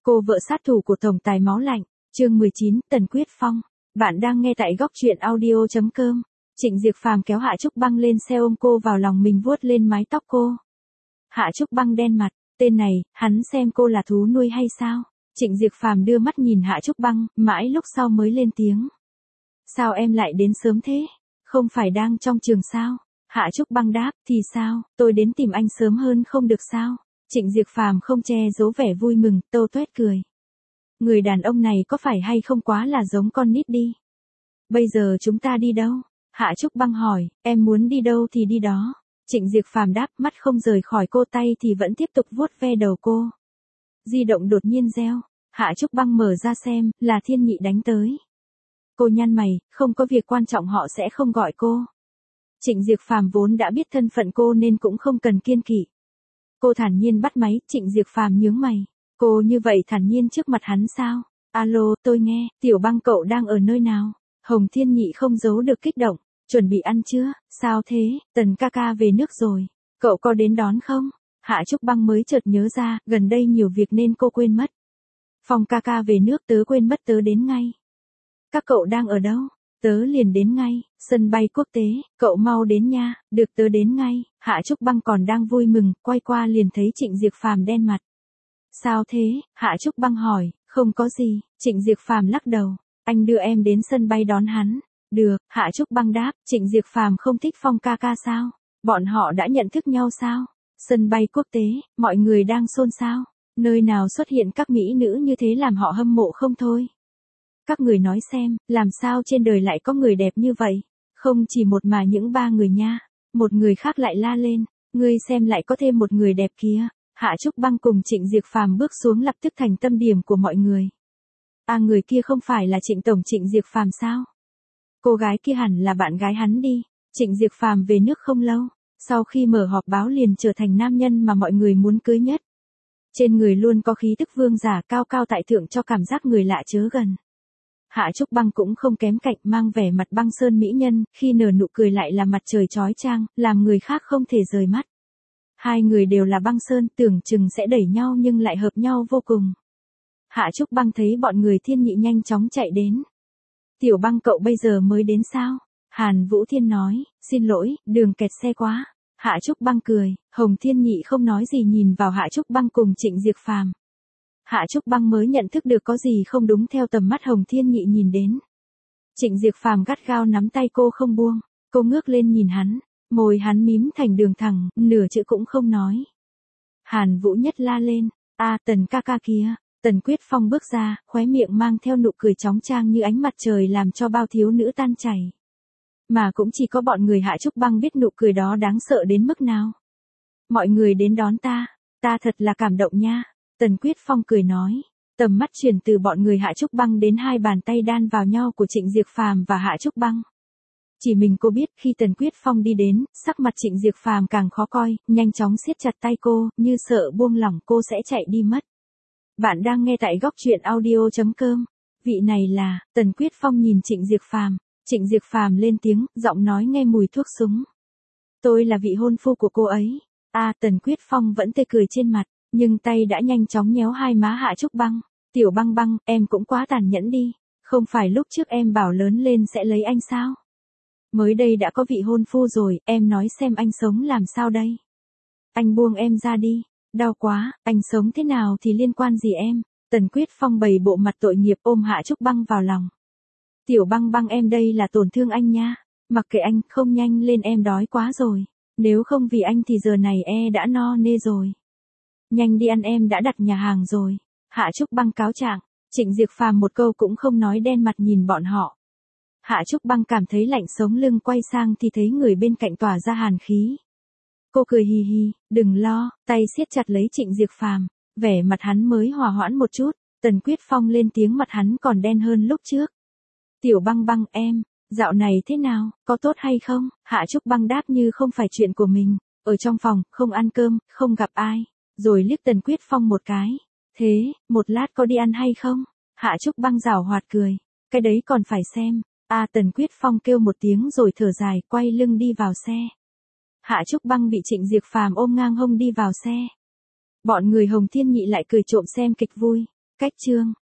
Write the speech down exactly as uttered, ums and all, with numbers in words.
Cô vợ sát thủ của tổng tài máu lạnh, chương mười chín, Tần Quyết Phong. Bạn đang nghe tại góc truyện audio chấm com. Trịnh Diệc Phàm kéo Hạ Trúc Băng lên xe ôm cô vào lòng mình vuốt lên mái tóc cô. Hạ Trúc Băng đen mặt, tên này, hắn xem cô là thú nuôi hay sao? Trịnh Diệc Phàm đưa mắt nhìn Hạ Trúc Băng, mãi lúc sau mới lên tiếng. Sao em lại đến sớm thế? Không phải đang trong trường sao? Hạ Trúc Băng đáp, thì sao, tôi đến tìm anh sớm hơn không được sao? Trịnh Diệc Phàm không che giấu vẻ vui mừng, tâu tuét cười. Người đàn ông này có phải hay không quá là giống con nít đi. Bây giờ chúng ta đi đâu? Hạ Trúc Băng hỏi, em muốn đi đâu thì đi đó. Trịnh Diệc Phàm đáp, mắt không rời khỏi cô, tay thì vẫn tiếp tục vuốt ve đầu cô. Di động đột nhiên reo, Hạ Trúc Băng mở ra xem, là Thiên Nhị đánh tới. Cô nhăn mày, không có việc quan trọng họ sẽ không gọi cô. Trịnh Diệc Phàm vốn đã biết thân phận cô nên cũng không cần kiêng kỵ. Cô thản nhiên bắt máy, Trịnh Diệc Phàm nhướng mày. Cô như vậy thản nhiên trước mặt hắn sao? Alo, tôi nghe, Tiểu Băng cậu đang ở nơi nào? Hồng Thiên Nhị không giấu được kích động. Chuẩn bị ăn chưa? Sao thế? Tần ca ca về nước rồi. Cậu có đến đón không? Hạ Trúc Băng mới chợt nhớ ra, gần đây nhiều việc nên cô quên mất. Phong ca ca về nước, tớ quên mất, tớ đến ngay. Các cậu đang ở đâu? Tớ liền đến ngay, sân bay quốc tế, cậu mau đến nha, được tớ đến ngay. Hạ Trúc Băng còn đang vui mừng, quay qua liền thấy Trịnh Diệc Phàm đen mặt. Sao thế? Hạ Trúc Băng hỏi, không có gì, Trịnh Diệc Phàm lắc đầu, anh đưa em đến sân bay đón hắn. Được, Hạ Trúc Băng đáp, Trịnh Diệc Phàm không thích Phong ca ca sao? Bọn họ đã nhận thức nhau sao? Sân bay quốc tế, mọi người đang xôn xao, nơi nào xuất hiện các mỹ nữ như thế làm họ hâm mộ không thôi. Các người nói xem, làm sao trên đời lại có người đẹp như vậy? Không chỉ một mà những ba người nha. Một người khác lại la lên, ngươi xem lại có thêm một người đẹp kia. Hạ Trúc Băng cùng Trịnh Diệc Phàm bước xuống lập tức thành tâm điểm của mọi người. À, người kia không phải là Trịnh tổng Trịnh Diệc Phàm sao? Cô gái kia hẳn là bạn gái hắn đi. Trịnh Diệc Phàm về nước không lâu, sau khi mở họp báo liền trở thành nam nhân mà mọi người muốn cưới nhất. Trên người luôn có khí tức vương giả cao cao tại thượng cho cảm giác người lạ chớ gần. Hạ Trúc Băng cũng không kém cạnh, mang vẻ mặt băng sơn mỹ nhân, khi nở nụ cười lại là mặt trời chói chang, làm người khác không thể rời mắt. Hai người đều là băng sơn, tưởng chừng sẽ đẩy nhau nhưng lại hợp nhau vô cùng. Hạ Trúc Băng thấy bọn người Thiên Nhị nhanh chóng chạy đến. Tiểu Băng cậu bây giờ mới đến sao? Hàn Vũ Thiên nói, xin lỗi, đường kẹt xe quá. Hạ Trúc Băng cười, Hồng Thiên Nhị không nói gì nhìn vào Hạ Trúc Băng cùng Trịnh Diệc Phàm. Hạ Trúc Băng mới nhận thức được có gì không đúng theo tầm mắt Hồng Thiên Nhị nhìn đến. Trịnh Diệc Phàm gắt gao nắm tay cô không buông, cô ngước lên nhìn hắn, môi hắn mím thành đường thẳng, nửa chữ cũng không nói. Hàn Vũ Nhất la lên, a Tần ca ca kia. Tần Quyết Phong bước ra, khóe miệng mang theo nụ cười chóng chang như ánh mặt trời làm cho bao thiếu nữ tan chảy. Mà cũng chỉ có bọn người Hạ Trúc Băng biết nụ cười đó đáng sợ đến mức nào. Mọi người đến đón ta, ta thật là cảm động nha. Tần Quyết Phong cười nói, tầm mắt chuyển từ bọn người Hạ Trúc Băng đến hai bàn tay đan vào nhau của Trịnh Diệc Phàm và Hạ Trúc Băng. Chỉ mình cô biết khi Tần Quyết Phong đi đến, sắc mặt Trịnh Diệc Phàm càng khó coi, nhanh chóng siết chặt tay cô, như sợ buông lỏng cô sẽ chạy đi mất. Bạn đang nghe tại góc truyện audio chấm com. Vị này là, Tần Quyết Phong nhìn Trịnh Diệc Phàm, Trịnh Diệc Phàm lên tiếng, giọng nói nghe mùi thuốc súng. Tôi là vị hôn phu của cô ấy. À, Tần Quyết Phong vẫn tươi cười trên mặt, nhưng tay đã nhanh chóng nhéo hai má Hạ Trúc Băng. Tiểu Băng Băng, em cũng quá tàn nhẫn đi. Không phải lúc trước em bảo lớn lên sẽ lấy anh sao? Mới đây đã có vị hôn phu rồi, em nói xem anh sống làm sao đây? Anh buông em ra đi. Đau quá, anh sống thế nào thì liên quan gì em? Tần Quyết Phong bày bộ mặt tội nghiệp ôm Hạ Trúc Băng vào lòng. Tiểu Băng Băng em đây là tổn thương anh nha. Mặc kệ anh, không nhanh lên em đói quá rồi. Nếu không vì anh thì giờ này e đã no nê rồi. Nhanh đi ăn em đã đặt nhà hàng rồi. Hạ Trúc Băng cáo trạng. Trịnh Diệc Phàm một câu cũng không nói đen mặt nhìn bọn họ. Hạ Trúc Băng cảm thấy lạnh sống lưng, quay sang thì thấy người bên cạnh tỏa ra hàn khí. Cô cười hì hì, đừng lo, tay siết chặt lấy Trịnh Diệc Phàm, vẻ mặt hắn mới hòa hoãn một chút. Tần Quyết Phong lên tiếng, mặt hắn còn đen hơn lúc trước. Tiểu Băng Băng em, dạo này thế nào, có tốt hay không? Hạ Trúc Băng đáp như không phải chuyện của mình, ở trong phòng, không ăn cơm, không gặp ai, rồi liếc Tần Quyết Phong một cái. Thế, một lát có đi ăn hay không? Hạ Trúc Băng giảo hoạt cười, cái đấy còn phải xem. À, Tần Quyết Phong kêu một tiếng rồi thở dài, quay lưng đi vào xe. Hạ Trúc Băng bị Trịnh Diệc Phàm ôm ngang hông đi vào xe. Bọn người Hồng Thiên Nhị lại cười trộm xem kịch vui. Cách chương